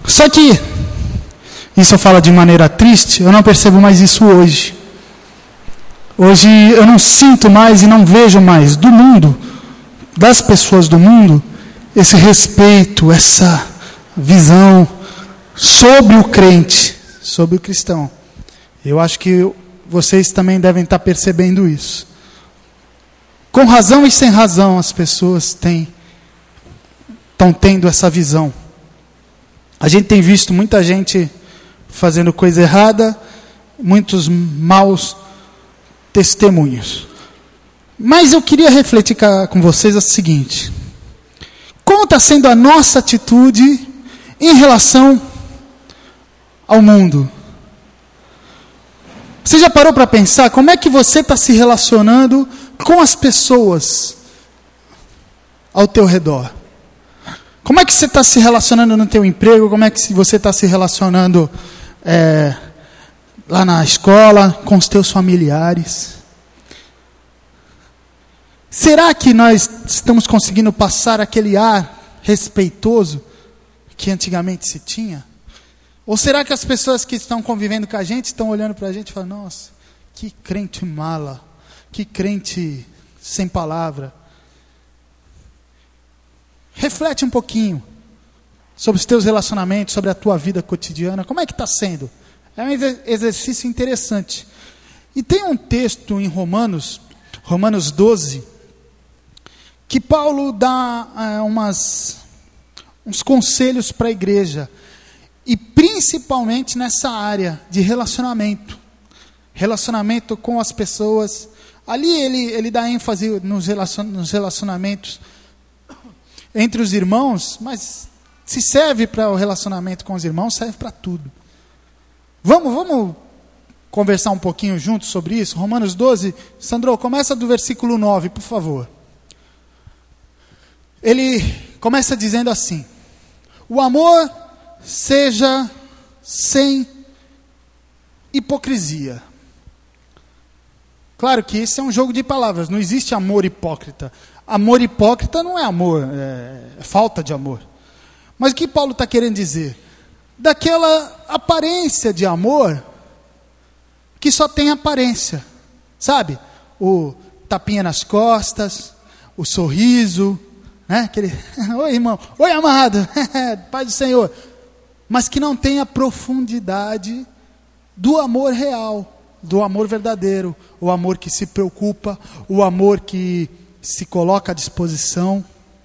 Só que, isso eu falo de maneira triste, eu não percebo mais isso hoje. Hoje eu não sinto mais e não vejo mais do mundo, das pessoas do mundo, esse respeito, essa visão sobre o crente, sobre o cristão. Eu acho que vocês também devem estar percebendo isso. Com razão e sem razão as pessoas estão tendo essa visão. A gente tem visto muita gente fazendo coisa errada, muitos maus testemunhos. Mas eu queria refletir com vocês o seguinte: como está sendo a nossa atitude em relação ao mundo? Você já parou para pensar como é que você está se relacionando com as pessoas ao teu redor? Como é que você está se relacionando no teu emprego? Como é que você está se relacionando lá na escola, com os teus familiares? Será que nós estamos conseguindo passar aquele ar respeitoso que antigamente se tinha? Ou será que as pessoas que estão convivendo com a gente estão olhando para a gente e falando: nossa, que crente mala, que crente sem palavra? Reflete um pouquinho sobre os teus relacionamentos, sobre a tua vida cotidiana. Como é que está sendo? É um exercício interessante. E tem um texto em Romanos 12, que Paulo dá uns conselhos para a igreja. E principalmente nessa área de relacionamento. Relacionamento com as pessoas. Ali ele dá ênfase nos relacionamentos entre os irmãos, mas se serve para o relacionamento com os irmãos, serve para tudo. Vamos conversar um pouquinho juntos sobre isso? Romanos 12, Sandro, começa do versículo 9, por favor. Ele começa dizendo assim: o amor seja sem hipocrisia. Claro que esse é um jogo de palavras, não existe amor hipócrita. Amor hipócrita não é amor, é falta de amor. Mas o que Paulo está querendo dizer? Daquela aparência de amor que só tem aparência, sabe? O tapinha nas costas, o sorriso, né? Aquele, oi irmão, oi amado, paz do Senhor. Mas que não tem a profundidade do amor real, do amor verdadeiro, o amor que se preocupa, o amor que se coloca à disposição.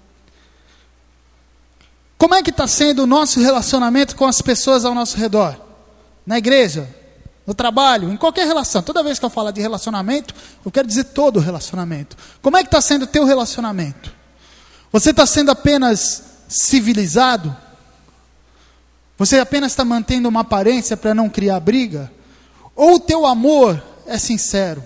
Como é que está sendo o nosso relacionamento com as pessoas ao nosso redor? Na igreja, no trabalho, em qualquer relação. Toda vez que eu falo de relacionamento, eu quero dizer todo relacionamento. Como é que está sendo o teu relacionamento? Você está sendo apenas civilizado? Você apenas está mantendo uma aparência para não criar briga? Ou o teu amor é sincero?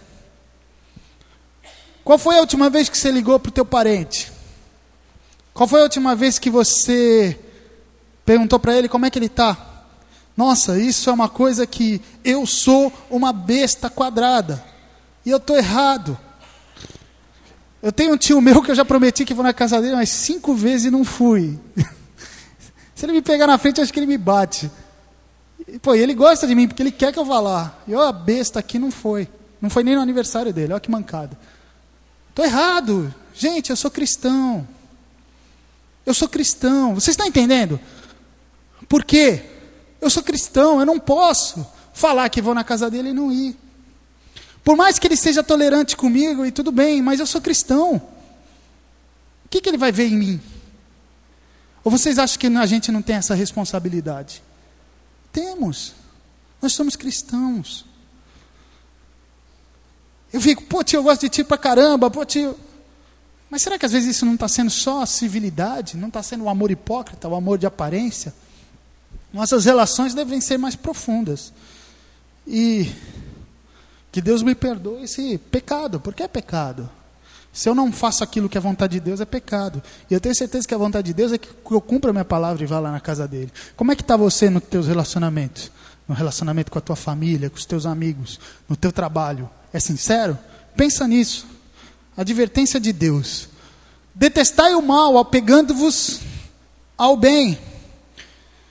Qual foi a última vez que você ligou para o teu parente? Qual foi a última vez que você perguntou para ele como é que ele está? Nossa, isso é uma coisa que eu sou uma besta quadrada. E eu estou errado. Eu tenho um tio meu que eu já prometi que vou na casa dele umas 5 vezes e não fui. Se ele me pegar na frente, acho que ele me bate. Pô, e ele gosta de mim porque ele quer que eu vá lá. E eu, a besta aqui, não foi. Não foi nem no aniversário dele. Olha que mancada. Estou errado. Gente, eu sou cristão. Eu sou cristão. Vocês estão entendendo? Por quê? Eu sou cristão. Eu não posso falar que vou na casa dele e não ir. Por mais que ele seja tolerante comigo e tudo bem, mas eu sou cristão. O que ele vai ver em mim? Ou vocês acham que a gente não tem essa responsabilidade? Temos. Nós somos cristãos. Eu fico, pô tio, eu gosto de ti pra caramba, pô tio. Mas será que às vezes isso não está sendo só civilidade? Não está sendo o amor hipócrita, o amor de aparência? Nossas relações devem ser mais profundas. E que Deus me perdoe esse pecado, porque é pecado. Se eu não faço aquilo que é vontade de Deus, é pecado. E eu tenho certeza que a vontade de Deus é que eu cumpra a minha palavra e vá lá na casa dele. Como é que está você nos teus relacionamentos? No relacionamento com a tua família, com os teus amigos, no teu trabalho? É sincero? Pensa nisso. Advertência de Deus. Detestai o mal, apegando-vos ao bem. O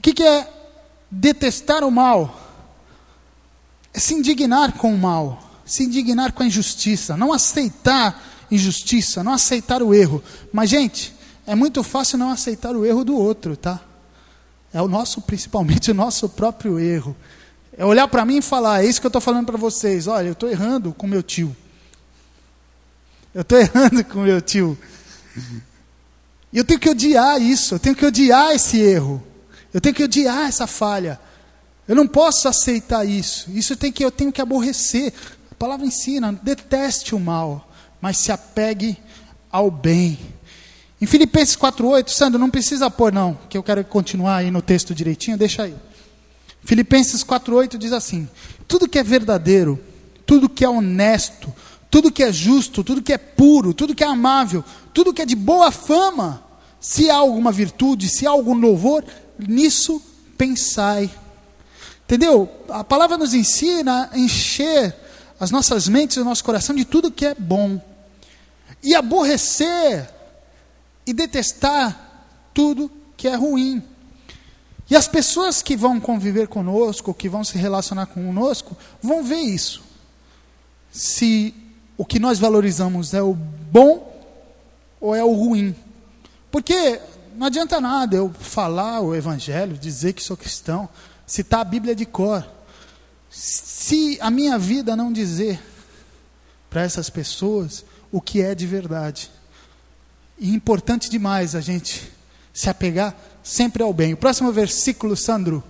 que é detestar o mal? É se indignar com o mal, se indignar com a injustiça, não aceitar injustiça, não aceitar o erro. Mas, gente, é muito fácil não aceitar o erro do outro, tá? É o nosso, principalmente o nosso próprio erro. É olhar para mim e falar, é isso que eu estou falando para vocês, olha, eu estou errando com meu tio. Eu estou errando com meu tio. E eu tenho que odiar isso, eu tenho que odiar esse erro. Eu tenho que odiar essa falha. Eu não posso aceitar isso. Eu tenho que aborrecer. A palavra ensina, deteste o mal, mas se apegue ao bem. Em Filipenses 4:8, Sandro, não precisa pôr não, que eu quero continuar aí no texto direitinho, deixa aí. Filipenses 4:8 diz assim: tudo que é verdadeiro, tudo que é honesto, tudo que é justo, tudo que é puro, tudo que é amável, tudo que é de boa fama, se há alguma virtude, se há algum louvor, nisso pensai. Entendeu? A palavra nos ensina a encher as nossas mentes e o nosso coração de tudo que é bom. E aborrecer e detestar tudo que é ruim. E as pessoas que vão conviver conosco, que vão se relacionar conosco, vão ver isso. Se o que nós valorizamos é o bom ou é o ruim. Porque não adianta nada eu falar o evangelho, dizer que sou cristão, citar a Bíblia de cor, se a minha vida não dizer para essas pessoas o que é de verdade. E importante demais a gente se apegar sempre ao bem. O próximo versículo, Sandro.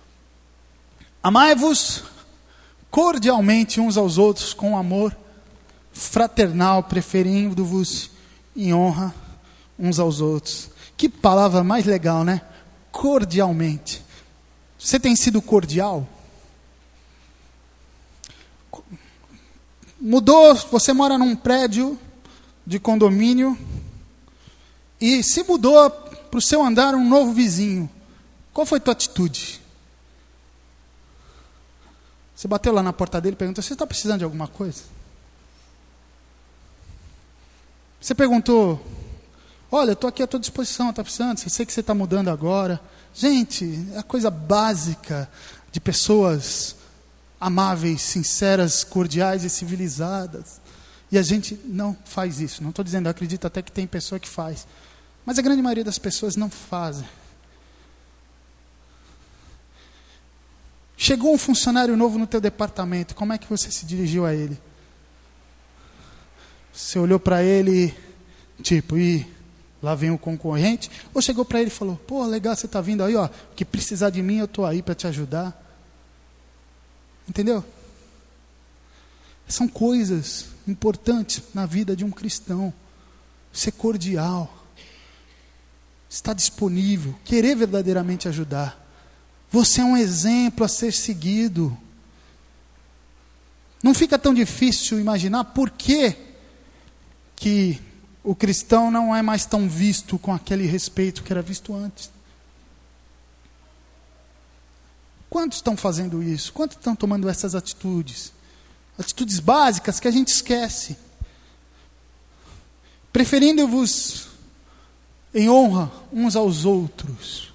Amai-vos cordialmente uns aos outros com amor fraternal, preferindo-vos em honra uns aos outros. Que palavra mais legal, né? Cordialmente. Você tem sido cordial? Mudou, você mora num prédio de condomínio e se mudou para o seu andar um novo vizinho. Qual foi a tua atitude? Você bateu lá na porta dele e perguntou, você está precisando de alguma coisa? Você perguntou, olha, eu estou aqui à tua disposição, está precisando? Sei que você está mudando agora. Gente, é a coisa básica de pessoas amáveis, sinceras, cordiais e civilizadas. E a gente não faz isso. Não estou dizendo, eu acredito até que tem pessoa que faz. Mas a grande maioria das pessoas não fazem. Chegou um funcionário novo no teu departamento, como é que você se dirigiu a ele? Você olhou para ele, tipo, lá vem o concorrente, ou chegou para ele e falou, pô, legal, você está vindo aí, ó, que precisar de mim, eu estou aí para te ajudar. Entendeu? São coisas importantes na vida de um cristão. Ser cordial, estar disponível, querer verdadeiramente ajudar. Você é um exemplo a ser seguido. Não fica tão difícil imaginar por que o cristão não é mais tão visto com aquele respeito que era visto antes. Quantos estão fazendo isso? Quantos estão tomando essas atitudes? Atitudes básicas que a gente esquece. Preferindo-vos em honra uns aos outros.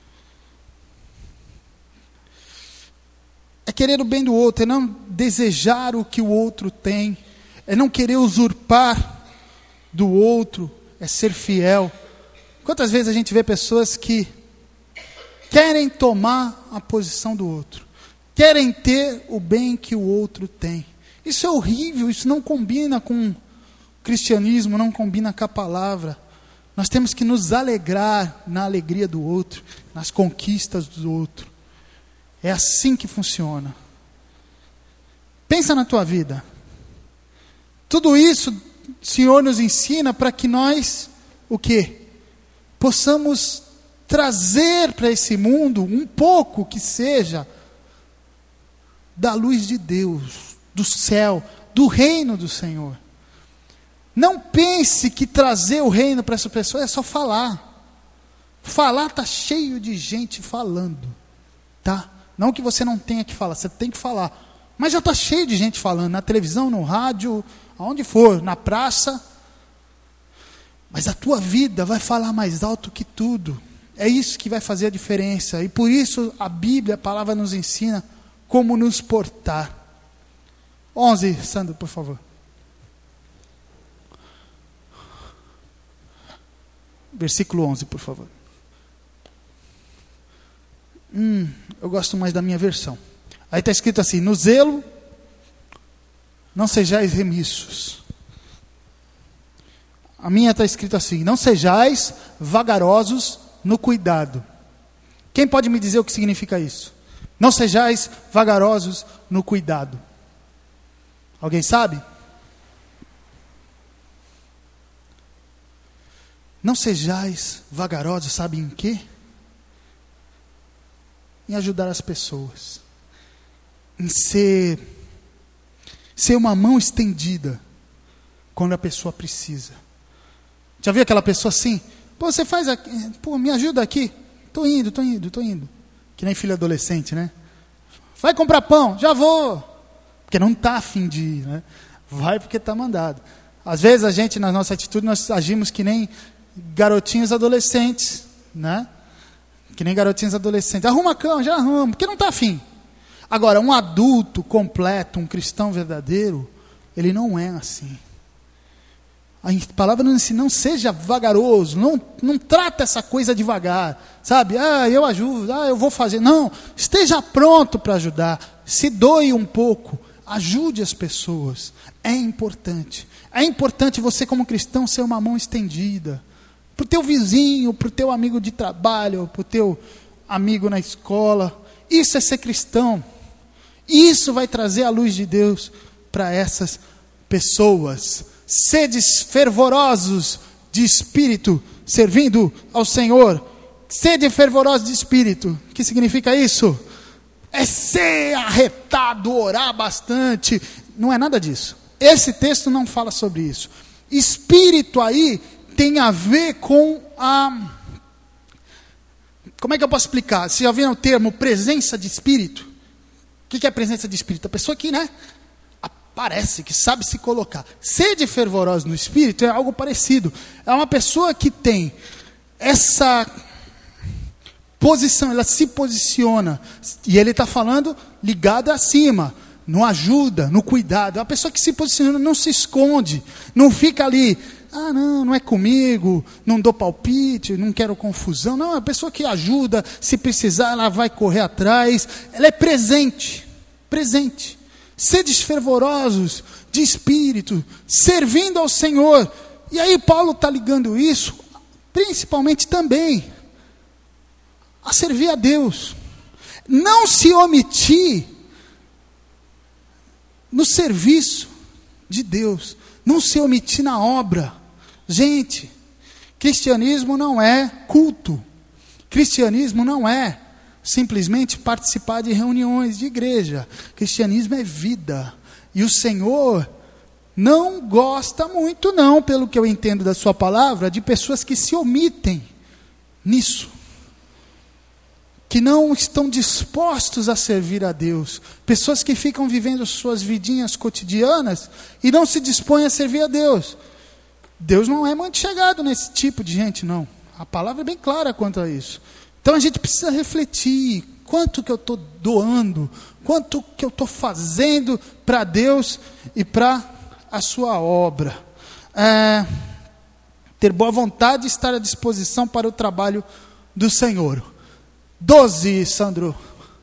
É querer o bem do outro, é não desejar o que o outro tem, é não querer usurpar do outro, é ser fiel. Quantas vezes a gente vê pessoas que querem tomar a posição do outro, querem ter o bem que o outro tem. Isso é horrível, isso não combina com o cristianismo, não combina com a palavra. Nós temos que nos alegrar na alegria do outro, nas conquistas do outro. É assim que funciona. Pensa na tua vida. Tudo isso o Senhor nos ensina para que nós, o quê? Possamos trazer para esse mundo um pouco que seja da luz de Deus, do céu, do reino do Senhor. Não pense que trazer o reino para essa pessoa é só falar. Falar está cheio de gente falando, tá? Não que você não tenha que falar, você tem que falar. Mas já está cheio de gente falando, na televisão, no rádio, aonde for, na praça. Mas a tua vida vai falar mais alto que tudo. É isso que vai fazer a diferença. E por isso a Bíblia, a palavra nos ensina como nos portar. 11, Sandro, por favor. Versículo 11, por favor. Eu gosto mais da minha versão. Aí está escrito assim: no zelo, não sejais remissos. A minha está escrito assim: não sejais vagarosos no cuidado. Quem pode me dizer o que significa isso? Não sejais vagarosos no cuidado. Alguém sabe? Não sejais vagarosos, sabe em quê? Em ajudar as pessoas. Em ser uma mão estendida quando a pessoa precisa. Já viu aquela pessoa assim? Pô, você faz aqui, pô, me ajuda aqui. Tô indo. Que nem filho adolescente, né? Vai comprar pão, já vou. Porque não está a fim de ir, né? Vai porque está mandado. Às vezes a gente, na nossa atitude, nós agimos que nem garotinhos adolescentes, né? Que nem garotinhos adolescentes. Arruma a cama, já arruma, porque não está afim. Agora, um adulto completo, um cristão verdadeiro, ele não é assim. A palavra nos ensina: não seja vagaroso, não trata essa coisa devagar, sabe? Eu ajudo, eu vou fazer. Não, esteja pronto para ajudar. Se doe um pouco, ajude as pessoas. É importante. É importante você, como cristão, ser uma mão estendida. Para o teu vizinho, para o teu amigo de trabalho, para o teu amigo na escola. Isso é ser cristão. Isso vai trazer a luz de Deus para essas pessoas. Sedes fervorosos de espírito, servindo ao Senhor. Sede fervorosos de espírito. O que significa isso? É ser arretado, orar bastante. Não é nada disso. Esse texto não fala sobre isso. Espírito aí tem a ver com a... Como é que eu posso explicar? Vocês já viram o termo presença de espírito? O que é presença de espírito? A pessoa que, aparece, que sabe se colocar. Sede fervorosa no espírito é algo parecido. É uma pessoa que tem essa posição, ela se posiciona. E ele está falando ligado acima, no ajuda, no cuidado. É uma pessoa que se posiciona, não se esconde, não fica ali... não é comigo, não dou palpite, não quero confusão. Não, é uma pessoa que ajuda, se precisar, ela vai correr atrás. Ela é presente. Sedes fervorosos de espírito, servindo ao Senhor. E aí Paulo está ligando isso, principalmente também, a servir a Deus. Não se omitir no serviço de Deus. Não se omitir na obra. Gente, cristianismo não é culto. Cristianismo não é simplesmente participar de reuniões de igreja. Cristianismo é vida. E o Senhor não gosta muito, não, pelo que eu entendo da sua palavra, de pessoas que se omitem nisso. Que não estão dispostos a servir a Deus. Pessoas que ficam vivendo suas vidinhas cotidianas e não se dispõem a servir a Deus. Deus não é muito chegado nesse tipo de gente, não. A palavra é bem clara quanto a isso. Então a gente precisa refletir. Quanto que eu estou doando? Quanto que eu estou fazendo para Deus e para a sua obra? Ter boa vontade e estar à disposição para o trabalho do Senhor. 12, Sandro.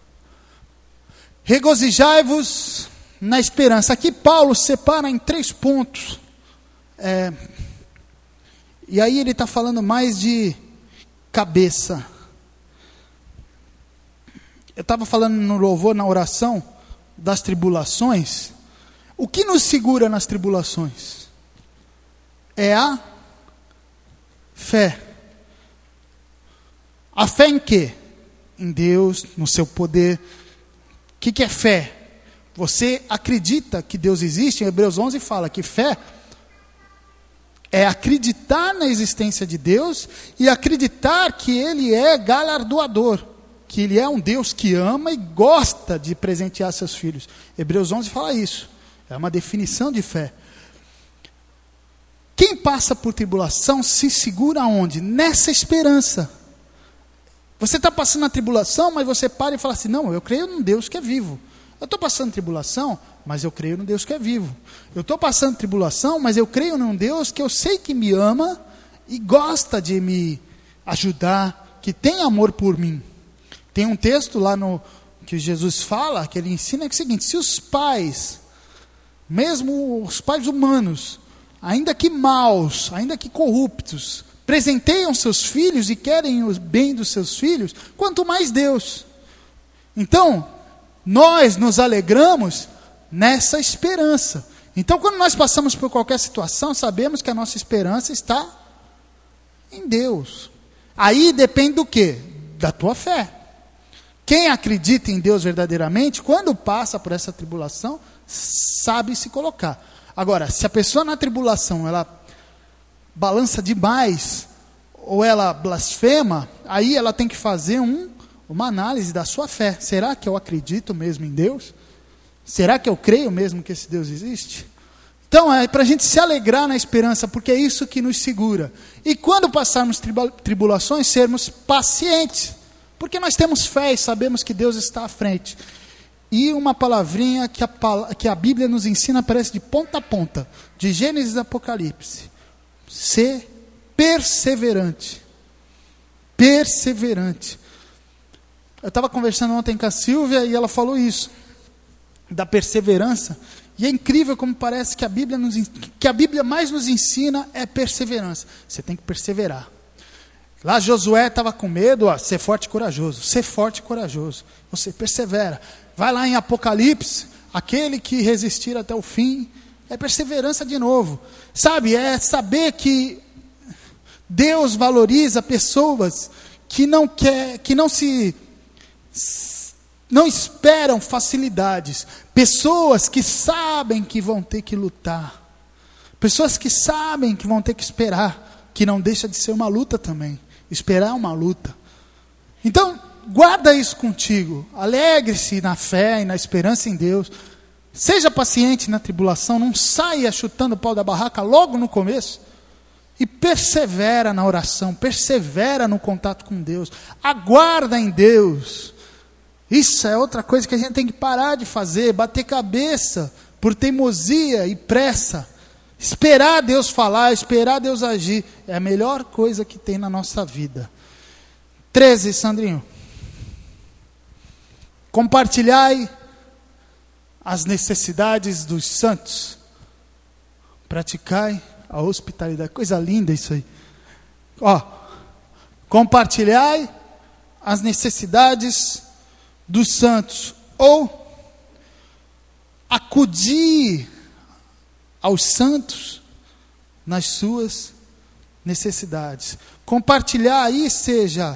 Regozijai-vos na esperança. Aqui Paulo separa em 3 pontos. E aí ele está falando mais de cabeça. Eu estava falando no louvor, na oração, das tribulações. O que nos segura nas tribulações? É a fé. A fé em quê? Em Deus, no seu poder. O que é fé? Você acredita que Deus existe? Em Hebreus 11 fala que fé é acreditar na existência de Deus e acreditar que Ele é galardoador, que Ele é um Deus que ama e gosta de presentear seus filhos. Hebreus 11 fala isso. É uma definição de fé. Quem passa por tribulação se segura onde? Nessa esperança. Você está passando a tribulação, mas você para e fala assim, não, eu creio num Deus que é vivo. Eu estou passando tribulação, mas eu creio num Deus que é vivo. Eu estou passando tribulação, mas eu creio num Deus que eu sei que me ama e gosta de me ajudar, que tem amor por mim. Tem um texto lá que Jesus fala, que ele ensina, que é o seguinte, se os pais, mesmo os pais humanos, ainda que maus, ainda que corruptos, presenteiam seus filhos e querem o bem dos seus filhos, quanto mais Deus. Então, nós nos alegramos nessa esperança. Então, quando nós passamos por qualquer situação, sabemos que a nossa esperança está em Deus. Aí depende do quê? Da tua fé. Quem acredita em Deus verdadeiramente, quando passa por essa tribulação, sabe se colocar. Agora, se a pessoa na tribulação, ela balança demais, ou ela blasfema, aí ela tem que fazer uma análise da sua fé. Será que eu acredito mesmo em Deus? Será que eu creio mesmo que esse Deus existe? Então é para a gente se alegrar na esperança, porque é isso que nos segura. E quando passarmos tribulações, sermos pacientes, porque nós temos fé e sabemos que Deus está à frente. E uma palavrinha que a Bíblia nos ensina, aparece de ponta a ponta, de Gênesis a Apocalipse. Ser perseverante. Perseverante. Eu estava conversando ontem com a Silvia e ela falou isso, da perseverança. E é incrível como parece que a Bíblia mais nos ensina é perseverança. Você tem que perseverar. Lá Josué estava com medo, ser forte e corajoso. Ser forte e corajoso. Você persevera. Vai lá em Apocalipse, aquele que resistir até o fim, é perseverança de novo. Sabe, é saber que Deus valoriza pessoas que não esperam facilidades. Pessoas que sabem que vão ter que lutar. Pessoas que sabem que vão ter que esperar, que não deixa de ser uma luta também. Esperar é uma luta. Então, guarda isso contigo. Alegre-se na fé e na esperança em Deus. Seja paciente na tribulação, não saia chutando o pau da barraca logo no começo. E persevera na oração, persevera no contato com Deus. Aguarda em Deus. Isso é outra coisa que a gente tem que parar de fazer, bater cabeça por teimosia e pressa. Esperar Deus falar, esperar Deus agir, é a melhor coisa que tem na nossa vida. 13, Sandrinho. Compartilhai as necessidades dos santos. Praticai a hospitalidade. Coisa linda isso aí. Compartilhai as necessidades dos santos. Ou acudir aos santos nas suas necessidades. Compartilhar aí seja...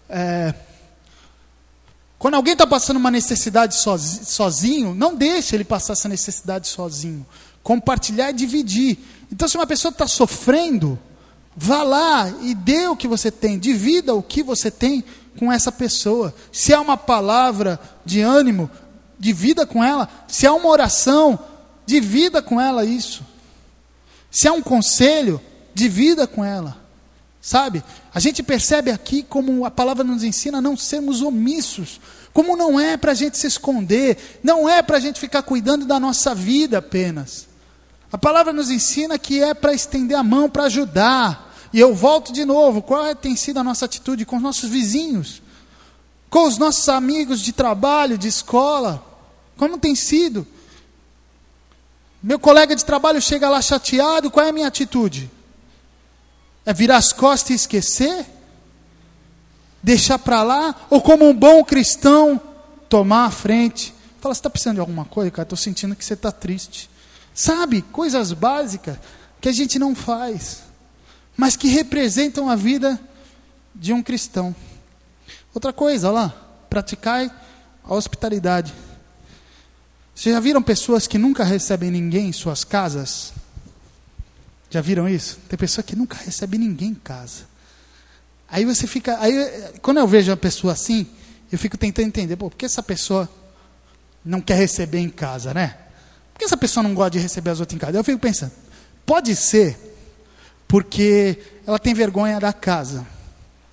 quando alguém está passando uma necessidade sozinho, não deixe ele passar essa necessidade sozinho. Compartilhar e dividir. Então, se uma pessoa está sofrendo, vá lá e dê o que você tem, divida o que você tem com essa pessoa. Se há uma palavra de ânimo, divida com ela. Se há uma oração, divida com ela isso. Se há um conselho, divida com ela. Sabe? A gente percebe aqui como a palavra nos ensina a não sermos omissos. Como não é para a gente se esconder, não é para a gente ficar cuidando da nossa vida apenas. A palavra nos ensina que é para estender a mão, para ajudar. E eu volto de novo, qual tem sido a nossa atitude com os nossos vizinhos? Com os nossos amigos de trabalho, de escola? Como tem sido? Meu colega de trabalho chega lá chateado, qual é a minha atitude? É virar as costas e esquecer? Deixar para lá? Ou como um bom cristão, tomar a frente? Fala, você está precisando de alguma coisa, cara? Estou sentindo que você está triste. Sabe, coisas básicas que a gente não faz, mas que representam a vida de um cristão. Outra coisa, olha lá, praticai a hospitalidade. Vocês já viram pessoas que nunca recebem ninguém em suas casas? Já viram isso? Tem pessoa que nunca recebe ninguém em casa. Aí você fica... quando eu vejo uma pessoa assim, eu fico tentando entender, por que essa pessoa não quer receber em casa, né? Por que essa pessoa não gosta de receber as outras em casa? Eu fico pensando, pode ser porque ela tem vergonha da casa.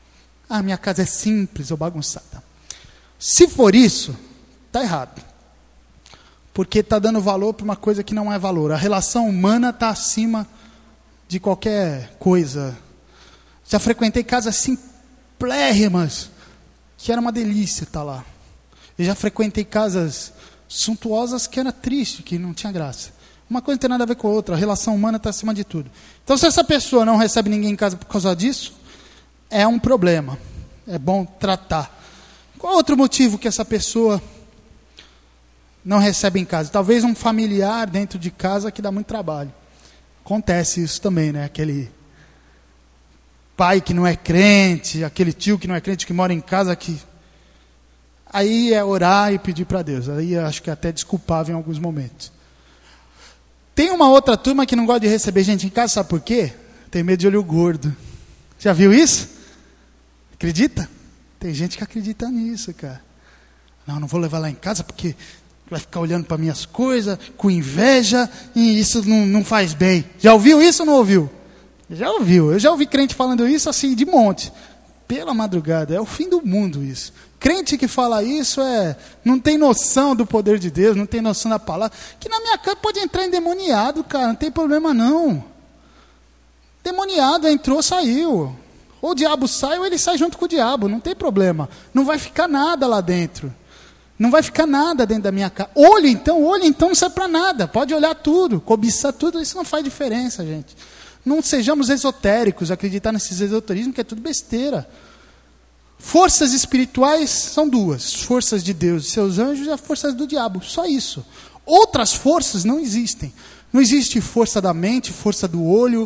Ah, minha casa é simples ou bagunçada. Se for isso, está errado. Porque está dando valor para uma coisa que não é valor. A relação humana está acima de qualquer coisa. Já frequentei casas simplérrimas, que era uma delícia estar lá. Eu já frequentei casas suntuosas que era triste, que não tinha graça. Uma coisa não tem nada a ver com a outra. A relação humana está acima de tudo. Então, se essa pessoa não recebe ninguém em casa por causa disso, é um problema. É bom tratar. Qual outro motivo que essa pessoa não recebe em casa? Talvez um familiar dentro de casa que dá muito trabalho. Acontece isso também, né? Aquele pai que não é crente, aquele tio que não é crente, que mora em casa, que... Aí é orar e pedir para Deus. Aí acho que é até desculpável em alguns momentos. Tem uma outra turma que não gosta de receber gente em casa, sabe por quê? Tem medo de olho gordo. Já viu isso? Acredita? Tem gente que acredita nisso, cara. Não vou levar lá em casa porque vai ficar olhando para minhas coisas, com inveja, e isso não faz bem. Já ouviu isso ou não ouviu? Já ouviu. Eu já ouvi crente falando isso assim, de monte. Pela madrugada. É o fim do mundo isso. Crente que fala isso não tem noção do poder de Deus, não tem noção da palavra. Que na minha casa pode entrar endemoniado, cara, não tem problema não. Demoniado entrou, saiu. Ou o diabo sai ou ele sai junto com o diabo, não tem problema. Não vai ficar nada lá dentro. Não vai ficar nada dentro da minha casa. Olho então não serve para nada. Pode olhar tudo, cobiçar tudo, isso não faz diferença, gente. Não sejamos esotéricos, acreditar nesses esoterismos que é tudo besteira. Forças espirituais são duas. Forças de Deus e seus anjos e as forças do diabo. Só isso. Outras forças não existem. Não existe força da mente, força do olho,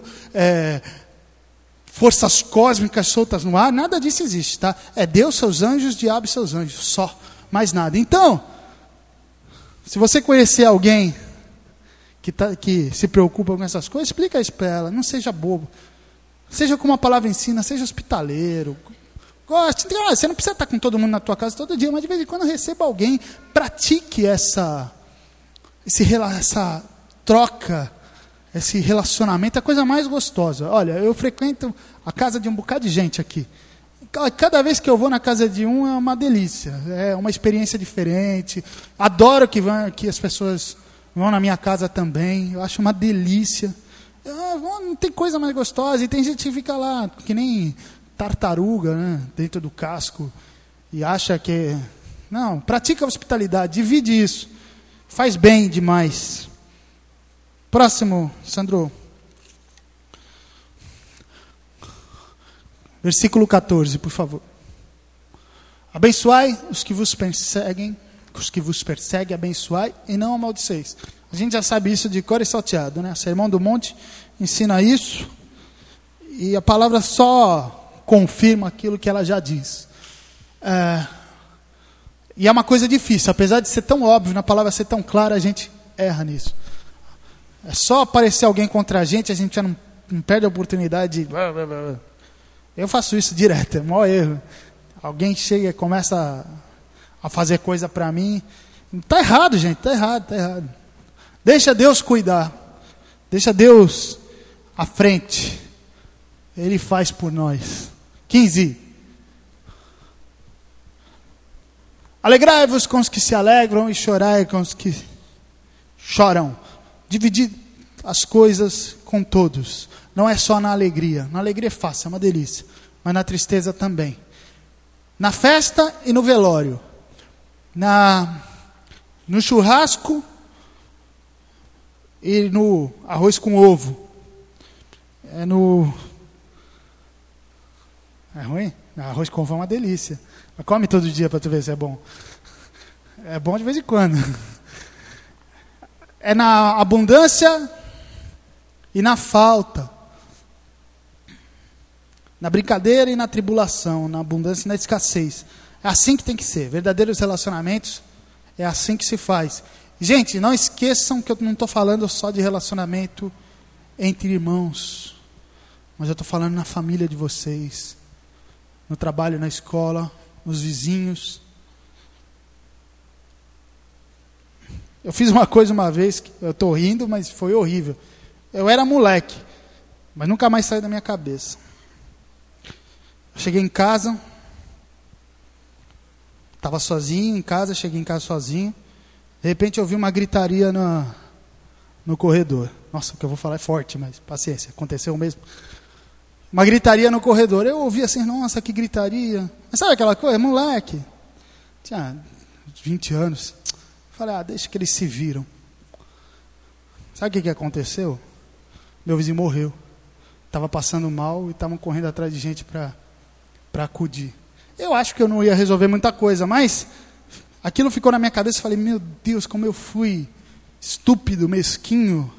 forças cósmicas soltas no ar. Nada disso existe, tá? É Deus, seus anjos, diabo e seus anjos. Só. Mais nada. Então, se você conhecer alguém que se preocupa com essas coisas, explica isso para ela. Não seja bobo. Seja como a palavra ensina, seja hospitaleiro. Goste. Você não precisa estar com todo mundo na tua casa todo dia, mas de vez em quando receba alguém. Pratique essa troca, esse relacionamento. É a coisa mais gostosa. Olha, eu frequento a casa de um bocado de gente aqui. Cada vez que eu vou na casa de um é uma delícia. É uma experiência diferente. Adoro que as pessoas vão na minha casa também. Eu acho uma delícia. Não tem coisa mais gostosa. E tem gente que fica lá, que nem tartaruga, né, dentro do casco. E acha que... Não, pratica a hospitalidade. Divide isso. Faz bem demais. Próximo, Sandro. Versículo 14, por favor. Abençoai os que vos perseguem, abençoai e não amaldiceis. A gente já sabe isso de cor e salteado, né? O Sermão do Monte ensina isso. E a palavra só confirma aquilo que ela já diz. E é uma coisa difícil. Apesar de ser tão óbvio, na palavra ser tão clara, a gente erra nisso. É só aparecer alguém contra a gente já não perde a oportunidade de... Eu faço isso direto, é o maior erro. Alguém chega e começa a fazer coisa para mim. Está errado, gente, está errado. Deixa Deus cuidar. Deixa Deus à frente. Ele faz por nós. 15. Alegrai-vos com os que se alegram e chorai com os que choram. Dividir as coisas com todos. Não é só na alegria. Na alegria é fácil, é uma delícia. Mas na tristeza também. Na festa e no velório. No churrasco e no arroz com ovo. É ruim? Arroz com ovo é uma delícia. Mas come todo dia para tu ver se é bom. É bom de vez em quando. É na abundância e na falta. Na brincadeira e na tribulação, na abundância e na escassez. É assim que tem que ser. Verdadeiros relacionamentos é assim que se faz. Gente, não esqueçam que eu não estou falando só de relacionamento entre irmãos. Mas eu estou falando na família de vocês. No trabalho, na escola, nos vizinhos. Eu fiz uma coisa uma vez, que eu estou rindo, mas foi horrível. Eu era moleque, mas nunca mais saiu da minha cabeça. Cheguei em casa, estava sozinho em casa, cheguei em casa sozinho. De repente eu ouvi uma gritaria no corredor. Nossa, o que eu vou falar é forte, mas paciência, aconteceu mesmo. Uma gritaria no corredor. Eu ouvi assim, nossa, que gritaria. Mas sabe aquela coisa, moleque? Tinha 20 anos. Falei, deixa que eles se viram. Sabe o que aconteceu? Meu vizinho morreu. Estava passando mal e estavam correndo atrás de gente para acudir. Eu acho que eu não ia resolver muita coisa, mas aquilo ficou na minha cabeça. Falei, meu Deus, como eu fui estúpido, mesquinho.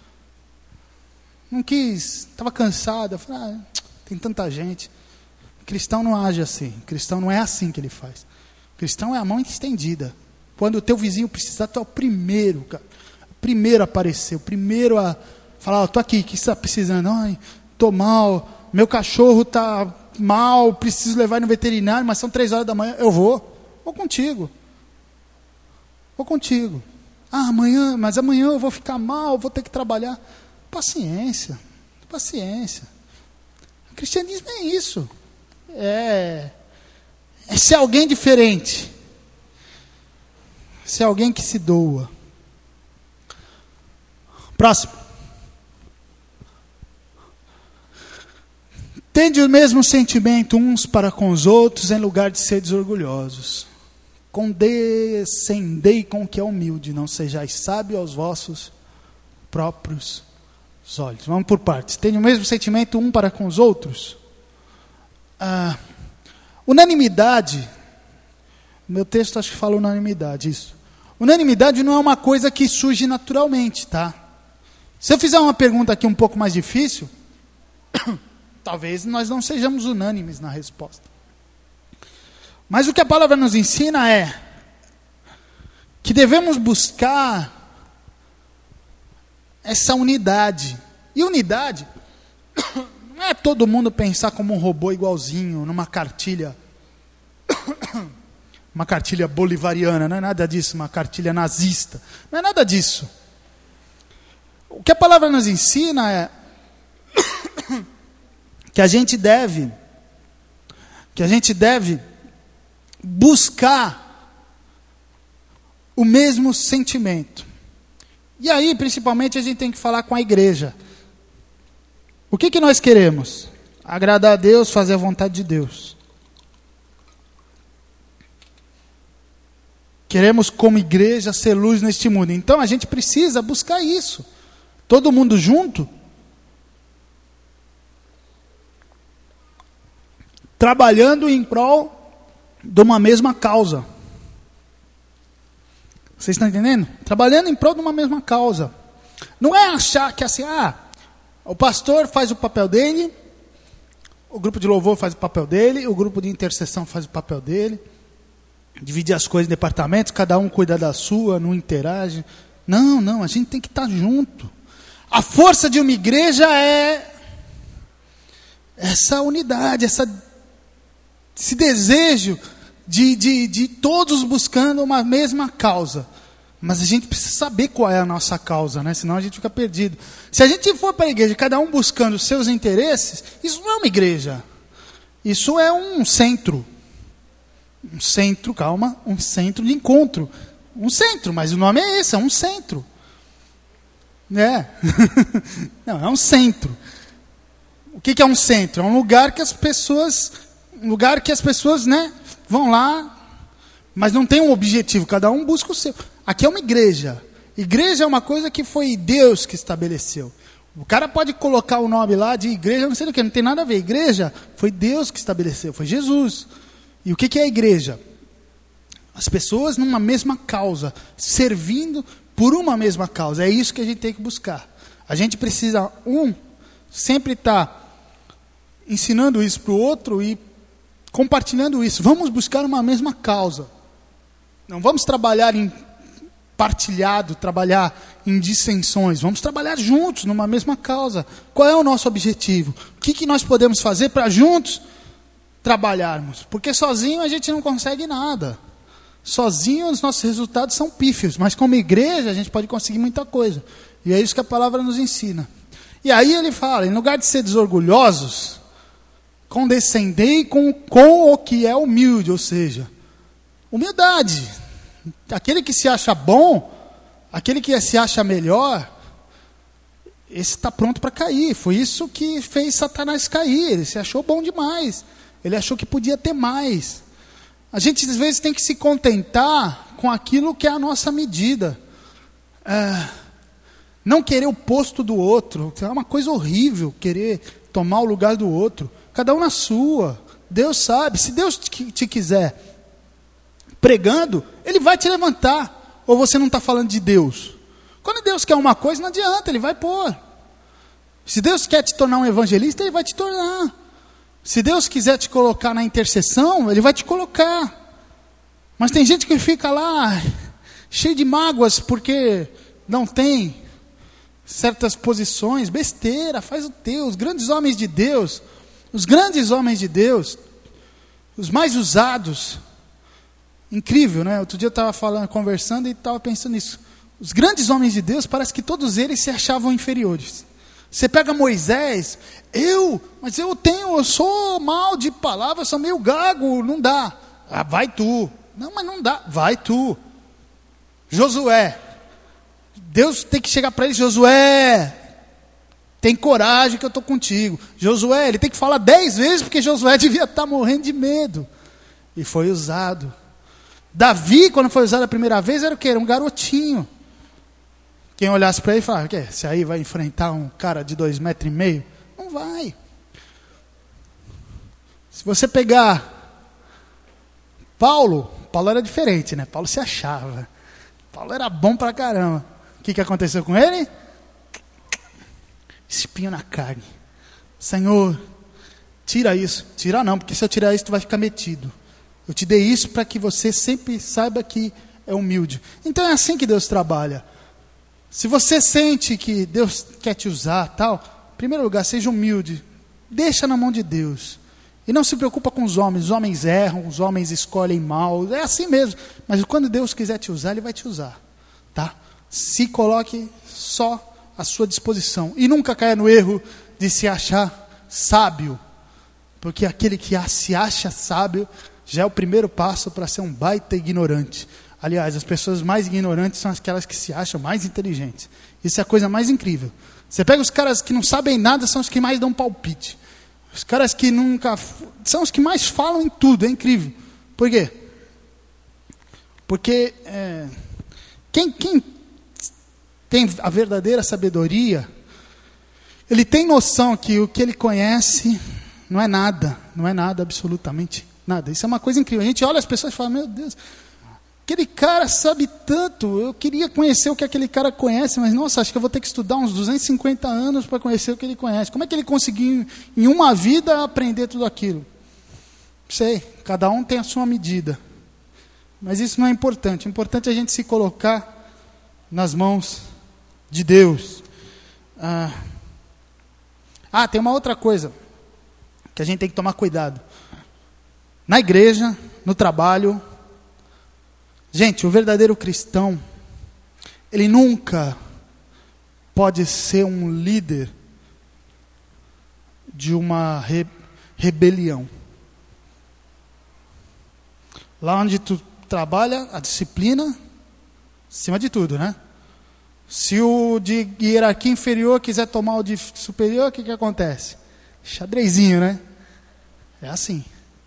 Não quis, estava cansado. Eu falei, tem tanta gente. O cristão não age assim. O cristão não é assim que ele faz. O cristão é a mão estendida. Quando o teu vizinho precisar, tu é o primeiro, cara. O primeiro a aparecer, o primeiro a falar, estou aqui, o que você está precisando? Ai, estou mal, meu cachorro está mal, preciso levar ele no veterinário, mas são 3 horas da manhã. Eu vou contigo. Vou contigo. Mas amanhã eu vou ficar mal, vou ter que trabalhar. Paciência. O cristianismo é isso. É ser alguém diferente. Ser alguém que se doa. Próximo. Tende o mesmo sentimento uns para com os outros, em lugar de seres orgulhosos. Condescendei com o que é humilde, não sejais sábio aos vossos próprios olhos. Vamos por partes. Tende o mesmo sentimento um para com os outros. Unanimidade. Meu texto acho que fala unanimidade, isso. Unanimidade não é uma coisa que surge naturalmente, tá? Se eu fizer uma pergunta aqui um pouco mais difícil, talvez nós não sejamos unânimes na resposta. Mas o que a palavra nos ensina é que devemos buscar essa unidade. E unidade não é todo mundo pensar como um robô igualzinho, numa cartilha, uma cartilha bolivariana, não é nada disso, uma cartilha nazista, não é nada disso. O que a palavra nos ensina é que a gente deve buscar o mesmo sentimento. E aí, principalmente, a gente tem que falar com a igreja. O que nós queremos? Agradar a Deus, fazer a vontade de Deus. Queremos, como igreja, ser luz neste mundo. Então, a gente precisa buscar isso. Todo mundo junto, trabalhando em prol de uma mesma causa. Vocês estão entendendo? Trabalhando em prol de uma mesma causa. Não é achar que assim, o pastor faz o papel dele, o grupo de louvor faz o papel dele, o grupo de intercessão faz o papel dele, dividir as coisas em departamentos, cada um cuida da sua, não interage. Não, a gente tem que estar junto. A força de uma igreja é essa unidade, esse desejo de todos buscando uma mesma causa. Mas a gente precisa saber qual é a nossa causa, né? Senão a gente fica perdido. Se a gente for para a igreja, cada um buscando os seus interesses, isso não é uma igreja. Isso é um centro. Um centro de encontro. Um centro, mas o nome é esse, é um centro. Não, é um centro. O que é um centro? É um lugar que as pessoas, vão lá, mas não tem um objetivo, cada um busca o seu. Aqui é uma igreja. Igreja é uma coisa que foi Deus que estabeleceu. O cara pode colocar o nome lá de igreja, não sei do que, não tem nada a ver. Igreja foi Deus que estabeleceu, foi Jesus. E o que é a igreja? As pessoas numa mesma causa, servindo por uma mesma causa. É isso que a gente tem que buscar. A gente precisa, sempre estar ensinando isso para o outro e compartilhando isso. Vamos buscar uma mesma causa. Não vamos trabalhar em partilhado, trabalhar em dissensões. Vamos trabalhar juntos numa mesma causa. Qual é o nosso objetivo? O que nós podemos fazer para juntos trabalharmos? Porque sozinho a gente não consegue nada. Sozinho os nossos resultados são pífios, mas como igreja a gente pode conseguir muita coisa. E é isso que a palavra nos ensina. E aí ele fala, em lugar de ser desorgulhosos, condescendei com o que é humilde, ou seja, humildade. Aquele que se acha bom, aquele que se acha melhor, esse está pronto para cair. Foi isso que fez Satanás cair. Ele se achou bom demais. Ele achou que podia ter mais. A gente às vezes tem que se contentar com aquilo que é a nossa medida. Não querer o posto do outro. É uma coisa horrível querer tomar o lugar do outro. Cada um na sua. Deus sabe. Se Deus te quiser pregando, Ele vai te levantar. Ou você não está falando de Deus? Quando Deus quer uma coisa, não adianta, Ele vai pôr. Se Deus quer te tornar um evangelista, Ele vai te tornar. Se Deus quiser te colocar na intercessão, Ele vai te colocar. Mas tem gente que fica lá, cheio de mágoas, porque não tem certas posições, besteira, faz o teu. Os grandes homens de Deus, os mais usados, incrível, né? Outro dia eu estava conversando e estava pensando nisso. Os grandes homens de Deus, parece que todos eles se achavam inferiores. Você pega Moisés, eu sou mal de palavra, sou meio gago, não dá. Ah, vai tu. Não, mas não dá, vai tu. Josué, Deus tem que chegar para ele, Josué, tem coragem que eu estou contigo. Josué, ele tem que falar 10 vezes, porque Josué devia estar morrendo de medo. E foi usado. Davi, quando foi usado a primeira vez, era o quê? Era um garotinho. Quem olhasse para ele e falava, esse aí vai enfrentar um cara de 2,5 metros? Não vai. Se você pegar Paulo era diferente, né? Paulo se achava. Paulo era bom pra caramba. O que aconteceu com ele? Espinho na carne. Senhor, tira isso. Tira não, porque se eu tirar isso, tu vai ficar metido. Eu te dei isso para que você sempre saiba que é humilde. Então é assim que Deus trabalha. Se você sente que Deus quer te usar, tal, em primeiro lugar, seja humilde. Deixa na mão de Deus. E não se preocupa com os homens erram, os homens escolhem mal, é assim mesmo. Mas quando Deus quiser te usar, Ele vai te usar, tá? Se coloque só à sua disposição. E nunca caia no erro de se achar sábio. Porque aquele que se acha sábio, já é o primeiro passo para ser um baita ignorante. Aliás, as pessoas mais ignorantes são aquelas que se acham mais inteligentes. Isso é a coisa mais incrível. Você pega os caras que não sabem nada, são os que mais dão palpite. Os caras que nunca... são os que mais falam em tudo, é incrível. Por quê? Porque quem tem a verdadeira sabedoria, ele tem noção que o que ele conhece não é nada, absolutamente nada. Isso é uma coisa incrível. A gente olha as pessoas e fala, meu Deus, aquele cara sabe tanto, eu queria conhecer o que aquele cara conhece, mas nossa, acho que eu vou ter que estudar uns 250 anos para conhecer o que ele conhece. Como é que ele conseguiu em uma vida aprender tudo aquilo? Não sei, cada um tem a sua medida. Mas isso não é importante. O importante é a gente se colocar nas mãos de Deus. Tem uma outra coisa que a gente tem que tomar cuidado. Na igreja, no trabalho, gente, o verdadeiro cristão, ele nunca pode ser um líder de uma rebelião. Lá onde tu trabalha, a disciplina, acima de tudo, né? Se o de hierarquia inferior quiser tomar o de superior, o que acontece? Xadrezinho, né? É assim.